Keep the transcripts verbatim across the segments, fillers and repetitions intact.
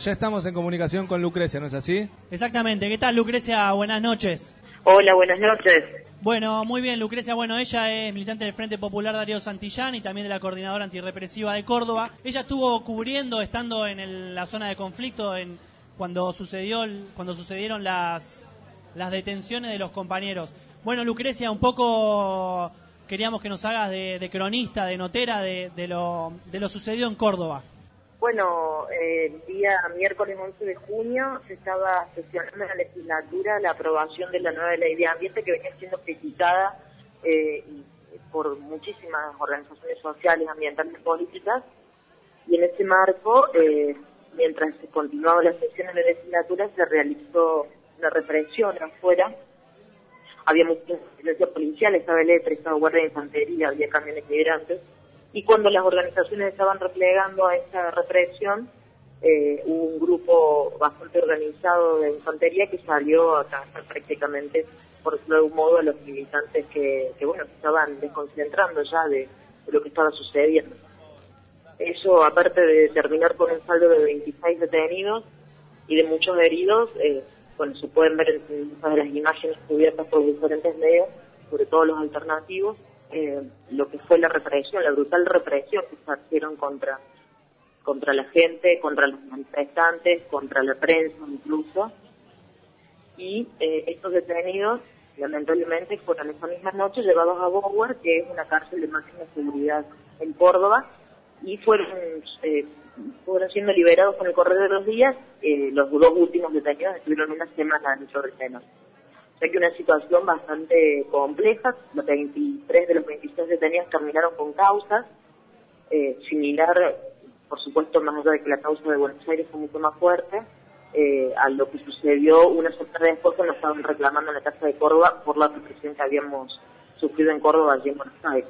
Ya estamos en comunicación con Lucrecia, ¿no es así? Exactamente. ¿Qué tal, Lucrecia? Buenas noches. Hola, buenas noches. Bueno, muy bien, Lucrecia. Bueno, ella es militante del Frente Popular Darío Santillán y también de la Coordinadora Antirrepresiva de Córdoba. Ella estuvo cubriendo, estando en el, la zona de conflicto en cuando sucedió cuando sucedieron las, las detenciones de los compañeros. Bueno, Lucrecia, un poco queríamos que nos hagas de, de cronista, de notera de, de, lo, de lo sucedido en Córdoba. Bueno, eh, el día miércoles once de junio se estaba sesionando en la legislatura la aprobación de la nueva ley de ambiente que venía siendo criticada eh, por muchísimas organizaciones sociales, ambientales y políticas. Y en ese marco, eh, mientras se continuaba la sesión en la legislatura, se realizó una represión afuera. Había mucha violencia policial, estaba el E T R, estaba guardia de infantería, había camiones migrantes. Y cuando las organizaciones estaban replegando a esa represión, eh, hubo un grupo bastante organizado de infantería que salió a cazar prácticamente, por decirlo de un modo, a los militantes que, que bueno, que estaban desconcentrando ya de, de lo que estaba sucediendo. Eso, aparte de terminar con un saldo de veintiséis detenidos y de muchos heridos, eh, bueno, se pueden ver en muchas de las imágenes cubiertas por diferentes medios, sobre todo los alternativos, Eh, lo que fue la represión, la brutal represión que se ejercieron contra, contra la gente, contra los manifestantes, contra la prensa incluso. Y eh, estos detenidos, lamentablemente, fueron esa misma noche llevados a Bower, que es una cárcel de máxima seguridad en Córdoba, y fueron, eh, fueron siendo liberados con el correr de los días. Eh, los dos últimos detenidos estuvieron una semana en el retenos. O sea que una situación bastante compleja. Los veintitrés de los veintiséis detenidos terminaron con causas, eh, similar, por supuesto, más allá de que la causa de Buenos Aires fue mucho más fuerte, eh, a lo que sucedió una semana después cuando estaban reclamando en la Casa de Córdoba por la represión que habíamos sufrido en Córdoba allí en Buenos Aires.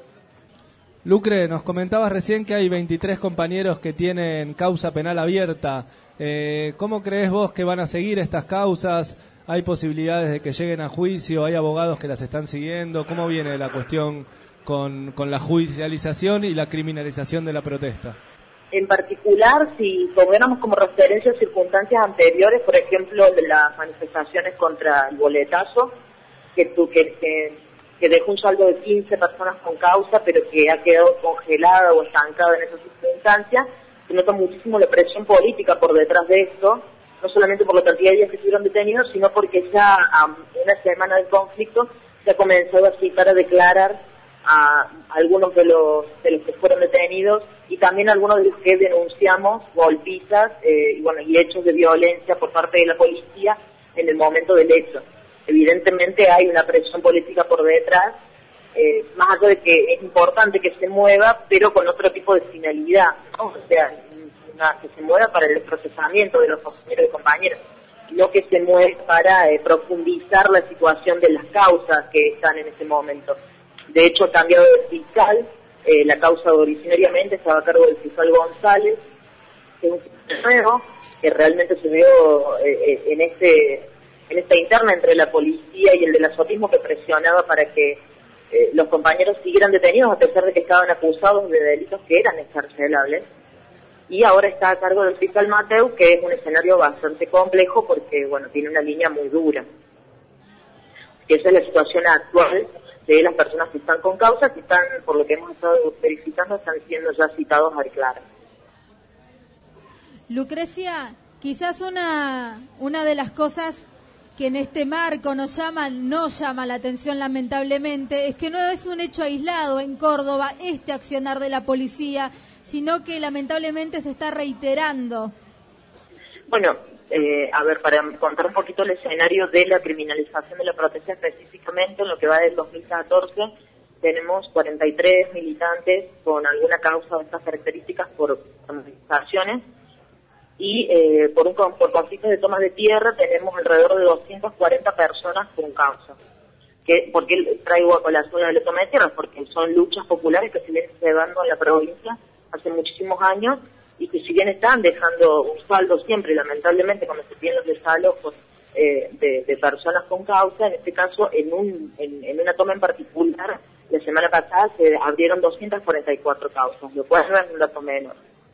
Lucre, nos comentabas recién que hay veintitrés compañeros que tienen causa penal abierta. Eh, ¿Cómo crees vos que van a seguir estas causas? ¿Hay posibilidades de que lleguen a juicio? ¿Hay abogados que las están siguiendo? ¿Cómo viene la cuestión con, con la judicialización y la criminalización de la protesta? En particular, si tomáramos como referencia circunstancias anteriores, por ejemplo, de las manifestaciones contra el boletazo, que, tu, que, que, que dejó un saldo de quince personas con causa, pero que ha quedado congelada o estancada en esas circunstancias, se nota muchísimo la presión política por detrás de esto, no solamente por la cantidad de días que estuvieron detenidos, sino porque ya a una semana del conflicto se ha comenzado a citar a declarar a algunos de los de los que fueron detenidos y también a algunos de los que denunciamos golpizas eh, y bueno y hechos de violencia por parte de la policía en el momento del hecho. Evidentemente hay una presión política por detrás, eh, más allá de que es importante que se mueva, pero con otro tipo de finalidad, ¿no? O sea, Una, que se mueva para el procesamiento de los compañeros y compañeras, no que se mueva para eh, profundizar la situación de las causas que están en ese momento. De hecho, ha cambiado de fiscal, eh, la causa originariamente estaba a cargo del fiscal González, que es un fiscal nuevo, que realmente se vio eh, en este en esta interna entre la policía y el del azotismo que presionaba para que eh, los compañeros siguieran detenidos a pesar de que estaban acusados de delitos que eran excarcelables. Y ahora está a cargo del fiscal Mateu, que es un escenario bastante complejo porque, bueno, tiene una línea muy dura. Esa es la situación actual de las personas que están con causa, que están, por lo que hemos estado verificando, están siendo ya citados a declarar. Lucrecia, quizás una, una de las cosas que en este marco nos llama, no llama la atención lamentablemente, es que no es un hecho aislado en Córdoba este accionar de la policía, sino que lamentablemente se está reiterando. Bueno, eh, a ver, para contar un poquito el escenario de la criminalización de la protesta específicamente, en lo que va del dos mil catorce, tenemos cuarenta y tres militantes con alguna causa de estas características por manifestaciones, y eh, por un por conflictos de tomas de tierra tenemos alrededor de doscientas cuarenta personas con causa. Que, ¿Por qué traigo a colación la toma de tierra? Porque son luchas populares que se vienen llevando en la provincia hace muchísimos años y que si bien están dejando un saldo siempre, lamentablemente, cuando se tienen los desalojos eh, de, de personas con causa, en este caso, en, un, en, en una toma en particular, la semana pasada se abrieron doscientas cuarenta y cuatro causas, lo cual no es un dato menor.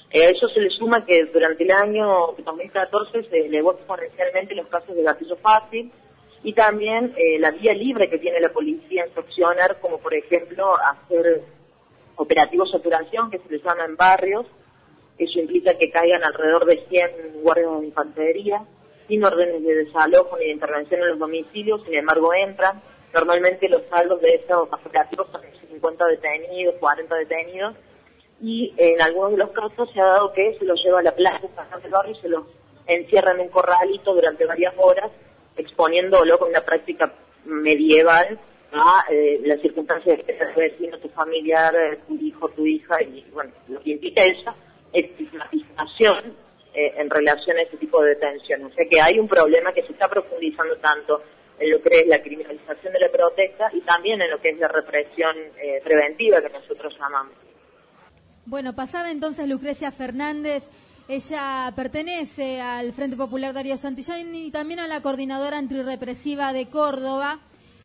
Eh, a eso se le suma que durante el año dos mil catorce se elevó exponencialmente los casos de gatillo fácil y también eh, la vía libre que tiene la policía en sancionar, como por ejemplo hacer operativos saturación, que se les llama en barrios. Eso implica que caigan alrededor de cien guardias de infantería, sin órdenes de desalojo ni de intervención en los domicilios, sin embargo entran. Normalmente los saldos de esos operativos son cincuenta detenidos, cuarenta detenidos, y en algunos de los casos se ha dado que se los lleva a la plaza del barrio y se los encierra en un corralito durante varias horas, exponiéndolo con una práctica medieval a eh, las circunstancias de tu vecino, tu familiar, tu hijo, tu hija, y bueno, lo que implica esa estigmatización eh, en relación a este tipo de detención. O sea que hay un problema que se está profundizando tanto en lo que es la criminalización de la protesta y también en lo que es la represión eh, preventiva que nosotros llamamos. Bueno, pasaba entonces Lucrecia Fernández. Ella pertenece al Frente Popular Darío Santillán y también a la Coordinadora Antirrepresiva de Córdoba.